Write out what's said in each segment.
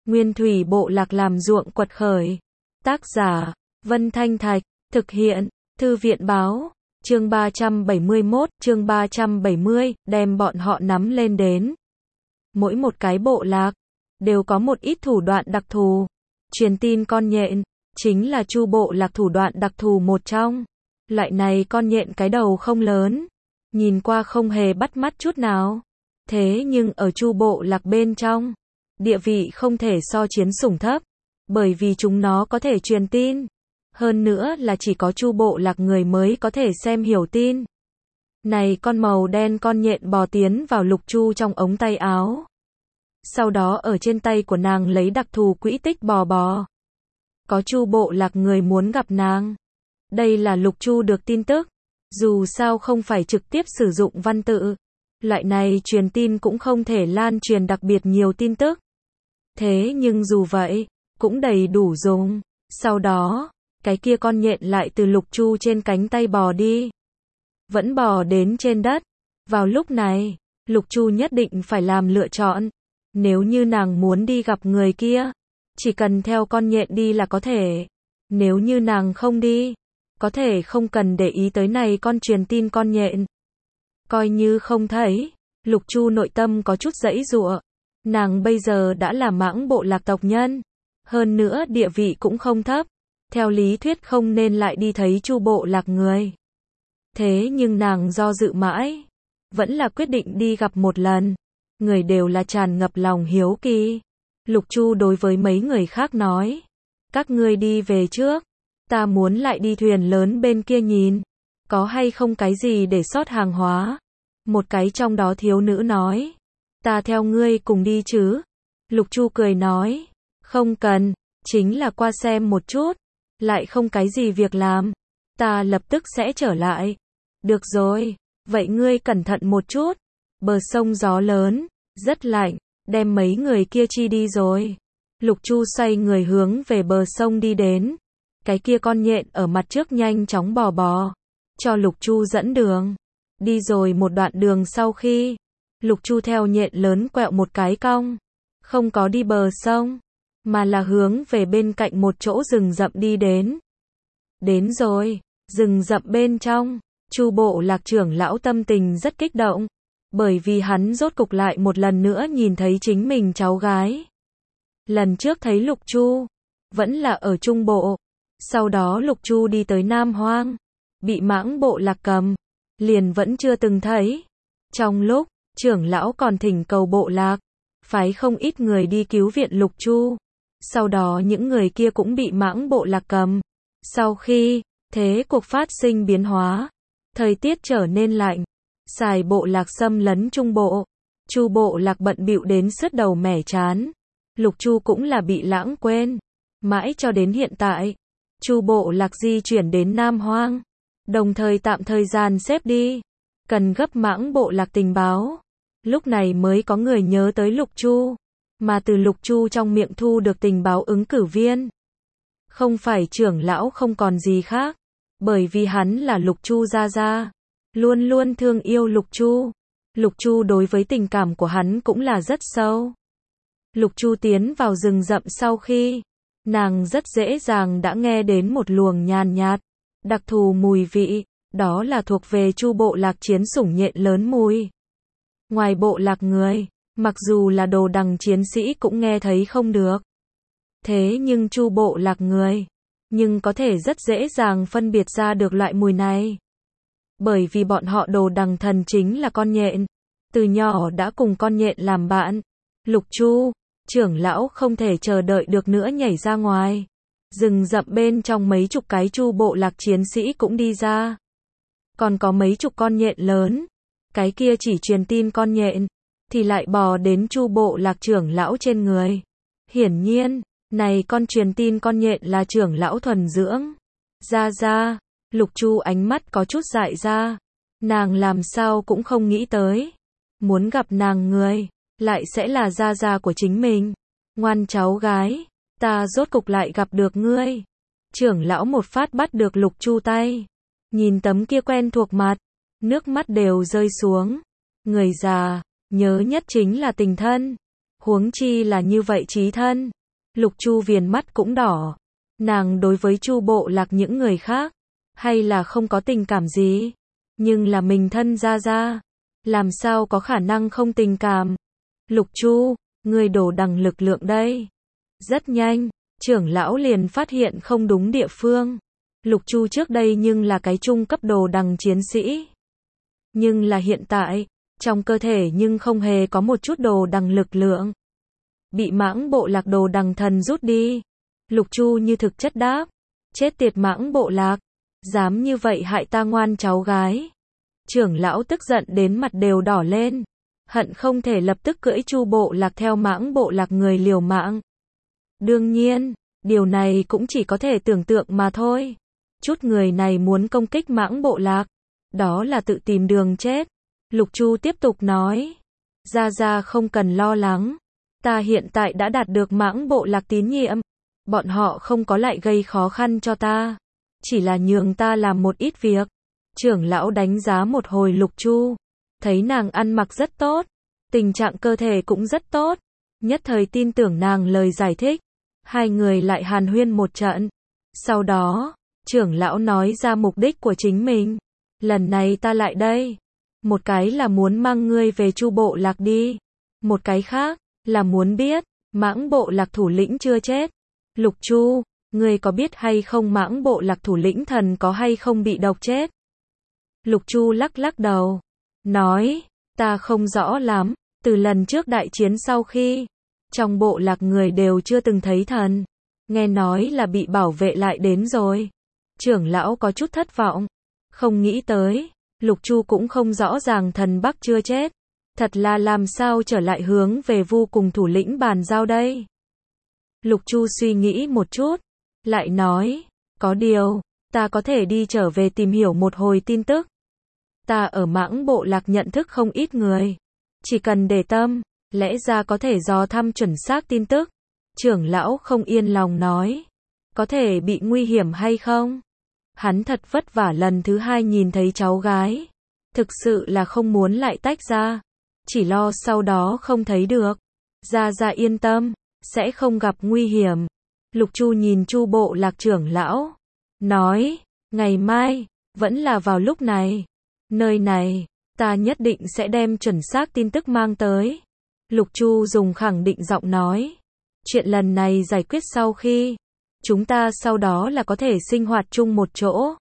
Nguyên thủy bộ lạc làm ruộng quật khởi. Tác giả, Vân Thanh Thạch, thực hiện, Thư viện báo, chương 371, chương 370, đem bọn họ nắm lên đến. Mỗi một cái bộ lạc, đều có một ít thủ đoạn đặc thù. Truyền tin con nhện, chính là Chu bộ lạc thủ đoạn đặc thù một trong. Loại này con nhện cái đầu không lớn, nhìn qua không hề bắt mắt chút nào. Thế nhưng ở Chu bộ lạc bên trong, địa vị không thể so chiến sủng thấp, bởi vì chúng nó có thể truyền tin. Hơn nữa là chỉ có Chu bộ lạc người mới có thể xem hiểu tin. Này con màu đen con nhện bò tiến vào Lục Chu trong ống tay áo. Sau đó ở trên tay của nàng lấy đặc thù quỹ tích bò. Có Chu bộ lạc người muốn gặp nàng. Đây là Lục Chu được tin tức. Dù sao không phải trực tiếp sử dụng văn tự. Loại này truyền tin cũng không thể lan truyền đặc biệt nhiều tin tức. Thế nhưng dù vậy, cũng đầy đủ dùng. Sau đó, cái kia con nhện lại từ Lục Chu trên cánh tay bò đi. Vẫn bò đến trên đất. Vào lúc này, Lục Chu nhất định phải làm lựa chọn. Nếu như nàng muốn đi gặp người kia, chỉ cần theo con nhện đi là có thể. Nếu như nàng không đi, có thể không cần để ý tới này con truyền tin con nhện. Coi như không thấy, Lục Chu nội tâm có chút giãy giụa. Nàng bây giờ đã là mãng bộ lạc tộc nhân. Hơn nữa địa vị cũng không thấp. Theo lý thuyết không nên lại đi thấy Chu bộ lạc người. Thế nhưng nàng do dự mãi, vẫn là quyết định đi gặp một lần. Người đều là tràn ngập lòng hiếu kỳ. Lục Chu đối với mấy người khác nói. Các ngươi đi về trước. Ta muốn lại đi thuyền lớn bên kia nhìn. Có hay không cái gì để sót hàng hóa. Một cái trong đó thiếu nữ nói. Ta theo ngươi cùng đi chứ. Lục Chu cười nói. Không cần, chính là qua xem một chút. Lại không cái gì việc làm. Ta lập tức sẽ trở lại. Được rồi, vậy ngươi cẩn thận một chút. Bờ sông gió lớn, rất lạnh, đem mấy người kia chi đi rồi. Lục Chu xoay người hướng về bờ sông đi đến. Cái kia con nhện ở mặt trước nhanh chóng bò. Cho Lục Chu dẫn đường. Đi rồi một đoạn đường sau khi, Lục Chu theo nhện lớn quẹo một cái cong. Không có đi bờ sông, mà là hướng về bên cạnh một chỗ rừng rậm đi đến. Đến rồi, rừng rậm bên trong, Chu bộ lạc trưởng lão tâm tình rất kích động. Bởi vì hắn rốt cục lại một lần nữa nhìn thấy chính mình cháu gái. Lần trước thấy Lục Chu, vẫn là ở Trung Bộ. Sau đó Lục Chu đi tới Nam Hoang, bị mãng bộ lạc cầm, liền vẫn chưa từng thấy. Trong lúc, trưởng lão còn thỉnh cầu bộ lạc, phái không ít người đi cứu viện Lục Chu. Sau đó những người kia cũng bị mãng bộ lạc cầm. Sau khi, thế cuộc phát sinh biến hóa, thời tiết trở nên lạnh. Xài bộ lạc xâm lấn Trung Bộ. Chu bộ lạc bận bịu đến sứt đầu mẻ chán. Lục Chu cũng là bị lãng quên. Mãi cho đến hiện tại, Chu bộ lạc di chuyển đến Nam Hoang. Đồng thời tạm thời gian xếp đi. Cần gấp mãng bộ lạc tình báo. Lúc này mới có người nhớ tới Lục Chu. Mà từ Lục Chu trong miệng thu được tình báo ứng cử viên. Không phải trưởng lão không còn gì khác. Bởi vì hắn là Lục Chu gia gia. Luôn luôn thương yêu Lục Chu. Lục Chu đối với tình cảm của hắn cũng là rất sâu. Lục Chu tiến vào rừng rậm sau khi, nàng rất dễ dàng đã nghe đến một luồng nhàn nhạt, đặc thù mùi vị, đó là thuộc về Chu bộ lạc chiến sủng nhện lớn mùi. Ngoài bộ lạc người, mặc dù là đồ đằng chiến sĩ cũng nghe thấy không được. Thế nhưng Chu bộ lạc người, nhưng có thể rất dễ dàng phân biệt ra được loại mùi này. Bởi vì bọn họ đồ đằng thần chính là con nhện. Từ nhỏ đã cùng con nhện làm bạn. Lục Chu, trưởng lão không thể chờ đợi được nữa nhảy ra ngoài. Rừng rậm bên trong mấy chục cái Chu bộ lạc chiến sĩ cũng đi ra. Còn có mấy chục con nhện lớn. Cái kia chỉ truyền tin con nhện, thì lại bò đến Chu bộ lạc trưởng lão trên người. Hiển nhiên, này con truyền tin con nhện là trưởng lão thuần dưỡng. Ra. Lục Chu ánh mắt có chút dại ra. Nàng làm sao cũng không nghĩ tới. Muốn gặp nàng người, lại sẽ là gia gia của chính mình. Ngoan cháu gái, ta rốt cục lại gặp được ngươi. Trưởng lão một phát bắt được Lục Chu tay. Nhìn tấm kia quen thuộc mặt, nước mắt đều rơi xuống. Người già, nhớ nhất chính là tình thân. Huống chi là như vậy chí thân. Lục Chu viền mắt cũng đỏ. Nàng đối với Chu Bộ Lạc những người khác, hay là không có tình cảm gì, nhưng là mình thân Gia Gia, làm sao có khả năng không tình cảm. Lục Chu, ngươi đồ đằng lực lượng đây. Rất nhanh, trưởng lão liền phát hiện không đúng địa phương. Lục Chu trước đây nhưng là cái trung cấp đồ đằng chiến sĩ. Nhưng là hiện tại, trong cơ thể nhưng không hề có một chút đồ đằng lực lượng. Bị Mãng Bộ Lạc đồ đằng thần rút đi. Lục Chu như thực chất đáp. Chết tiệt Mãng Bộ Lạc. Dám như vậy hại ta ngoan cháu gái. Trưởng lão tức giận đến mặt đều đỏ lên. Hận không thể lập tức cưỡi Chu Bộ Lạc theo Mãng Bộ Lạc người liều mạng. Đương nhiên, điều này cũng chỉ có thể tưởng tượng mà thôi. Chút người này muốn công kích Mãng Bộ Lạc, đó là tự tìm đường chết. Lục Chu tiếp tục nói. Gia Gia không cần lo lắng. Ta hiện tại đã đạt được Mãng Bộ Lạc tín nhiệm. Bọn họ không có lại gây khó khăn cho ta. Chỉ là nhường ta làm một ít việc. Trưởng lão đánh giá một hồi Lục Chu. Thấy nàng ăn mặc rất tốt. Tình trạng cơ thể cũng rất tốt. Nhất thời tin tưởng nàng lời giải thích. Hai người lại hàn huyên một trận. Sau đó, trưởng lão nói ra mục đích của chính mình. Lần này ta lại đây. Một cái là muốn mang ngươi về Chu Bộ Lạc đi. Một cái khác, là muốn biết, Mãng Bộ Lạc thủ lĩnh chưa chết. Lục Chu, ngươi có biết hay không Mãng Bộ Lạc thủ lĩnh thần có hay không bị độc chết? Lục Chu lắc lắc đầu. Nói, ta không rõ lắm. Từ lần trước đại chiến sau khi, trong bộ lạc người đều chưa từng thấy thần. Nghe nói là bị bảo vệ lại đến rồi. Trưởng lão có chút thất vọng. Không nghĩ tới, Lục Chu cũng không rõ ràng thần Bắc chưa chết. Thật là làm sao trở lại hướng về Vu cùng thủ lĩnh bàn giao đây. Lục Chu suy nghĩ một chút. Lại nói, có điều, ta có thể đi trở về tìm hiểu một hồi tin tức. Ta ở Mãng Bộ Lạc nhận thức không ít người. Chỉ cần để tâm, lẽ ra có thể dò thăm chuẩn xác tin tức. Trưởng lão không yên lòng nói. Có thể bị nguy hiểm hay không? Hắn thật vất vả lần thứ hai nhìn thấy cháu gái. Thực sự là không muốn lại tách ra. Chỉ lo sau đó không thấy được. Gia Gia yên tâm, sẽ không gặp nguy hiểm. Lục Chu nhìn Chu Bộ Lạc trưởng lão. Nói, ngày mai, vẫn là vào lúc này. Nơi này, ta nhất định sẽ đem chuẩn xác tin tức mang tới. Lục Chu dùng khẳng định giọng nói. Chuyện lần này giải quyết sau khi, chúng ta sau đó là có thể sinh hoạt chung một chỗ.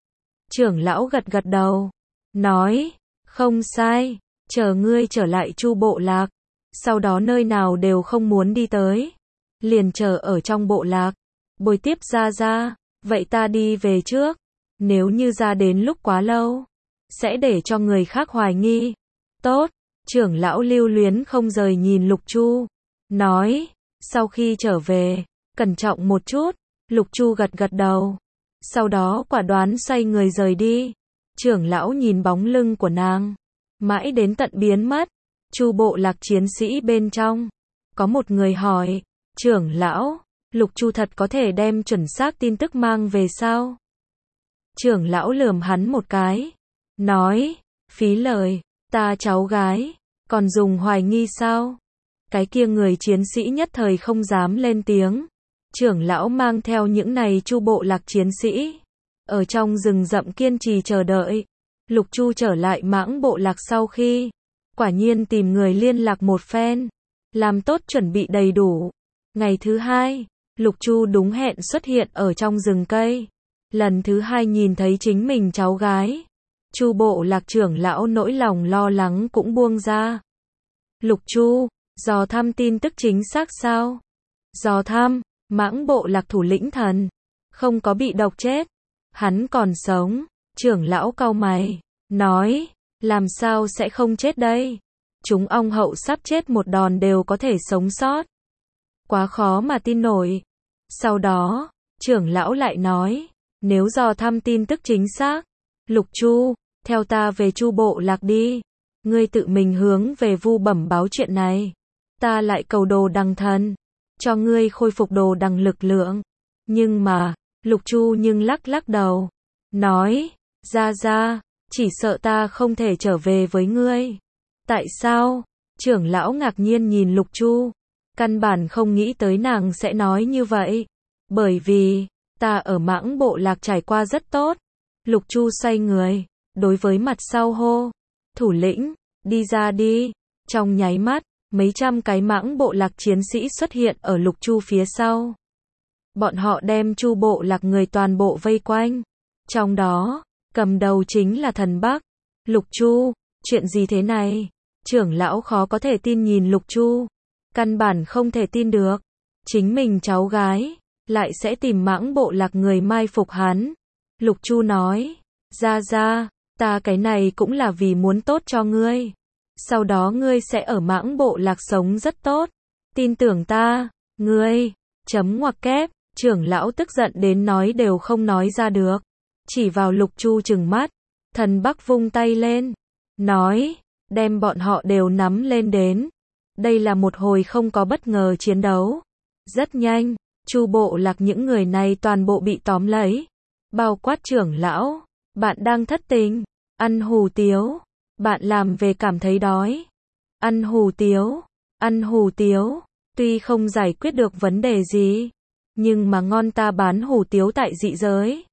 Trưởng lão gật gật đầu. Nói, không sai, chờ ngươi trở lại Chu Bộ Lạc. Sau đó nơi nào đều không muốn đi tới. Liền chờ ở trong bộ lạc. Bồi tiếp Gia Gia. Vậy ta đi về trước. Nếu như ra đến lúc quá lâu, sẽ để cho người khác hoài nghi. Tốt. Trưởng lão lưu luyến không rời nhìn Lục Chu. Nói, sau khi trở về, cẩn trọng một chút. Lục Chu gật gật đầu. Sau đó quả đoán xoay người rời đi. Trưởng lão nhìn bóng lưng của nàng. Mãi đến tận biến mất. Chu Bộ Lạc chiến sĩ bên trong. Có một người hỏi. Trưởng lão, Lục Chu thật có thể đem chuẩn xác tin tức mang về sao? Trưởng lão lườm hắn một cái. Nói, phí lời, ta cháu gái, còn dùng hoài nghi sao? Cái kia người chiến sĩ nhất thời không dám lên tiếng. Trưởng lão mang theo những này Chu Bộ Lạc chiến sĩ. Ở trong rừng rậm kiên trì chờ đợi. Lục Chu trở lại Mãng Bộ Lạc sau khi, quả nhiên tìm người liên lạc một phen. Làm tốt chuẩn bị đầy đủ. Ngày thứ hai, Lục Chu đúng hẹn xuất hiện ở trong rừng cây. Lần thứ hai nhìn thấy chính mình cháu gái. Chu Bộ Lạc trưởng lão nỗi lòng lo lắng cũng buông ra. Lục Chu, dò thăm tin tức chính xác sao? Dò thăm, Mãng Bộ Lạc thủ lĩnh thần. Không có bị độc chết. Hắn còn sống. Trưởng lão cau mày. Nói, làm sao sẽ không chết đây? Chúng ong hậu sắp chết một đòn đều có thể sống sót. Quá khó mà tin nổi. Sau đó, trưởng lão lại nói, nếu dò thăm tin tức chính xác, Lục Chu, theo ta về Chu Bộ Lạc đi. Ngươi tự mình hướng về Vu bẩm báo chuyện này. Ta lại cầu đồ đằng thần, cho ngươi khôi phục đồ đằng lực lượng. Nhưng mà, Lục Chu nhưng lắc lắc đầu. Nói, Gia Gia, chỉ sợ ta không thể trở về với ngươi. Tại sao? Trưởng lão ngạc nhiên nhìn Lục Chu. Căn bản không nghĩ tới nàng sẽ nói như vậy. Bởi vì, ta ở Mãng Bộ Lạc trải qua rất tốt. Lục Chu xoay người, đối với mặt sau hô. Thủ lĩnh, đi ra đi. Trong nháy mắt, mấy trăm cái Mãng Bộ Lạc chiến sĩ xuất hiện ở Lục Chu phía sau. Bọn họ đem Chu Bộ Lạc người toàn bộ vây quanh. Trong đó, cầm đầu chính là Thần Bắc. Lục Chu, chuyện gì thế này? Trưởng lão khó có thể tin nhìn Lục Chu. Căn bản không thể tin được. Chính mình cháu gái, lại sẽ tìm Mãng Bộ Lạc người mai phục hắn. Lục Chu nói, ra, ta cái này cũng là vì muốn tốt cho ngươi. Sau đó ngươi sẽ ở Mãng Bộ Lạc sống rất tốt. Tin tưởng ta, ngươi, chấm ngoặc kép, trưởng lão tức giận đến nói đều không nói ra được. Chỉ vào Lục Chu trừng mắt, Thần Bắc vung tay lên, nói, đem bọn họ đều nắm lên đến. Đây là một hồi không có bất ngờ chiến đấu. Rất nhanh, Chu Bộ Lạc những người này toàn bộ bị tóm lấy. Bao quát trưởng lão, bạn đang thất tình, ăn hủ tiếu, bạn làm về cảm thấy đói. Ăn hủ tiếu, tuy không giải quyết được vấn đề gì, nhưng mà ngon ta bán hủ tiếu tại dị giới.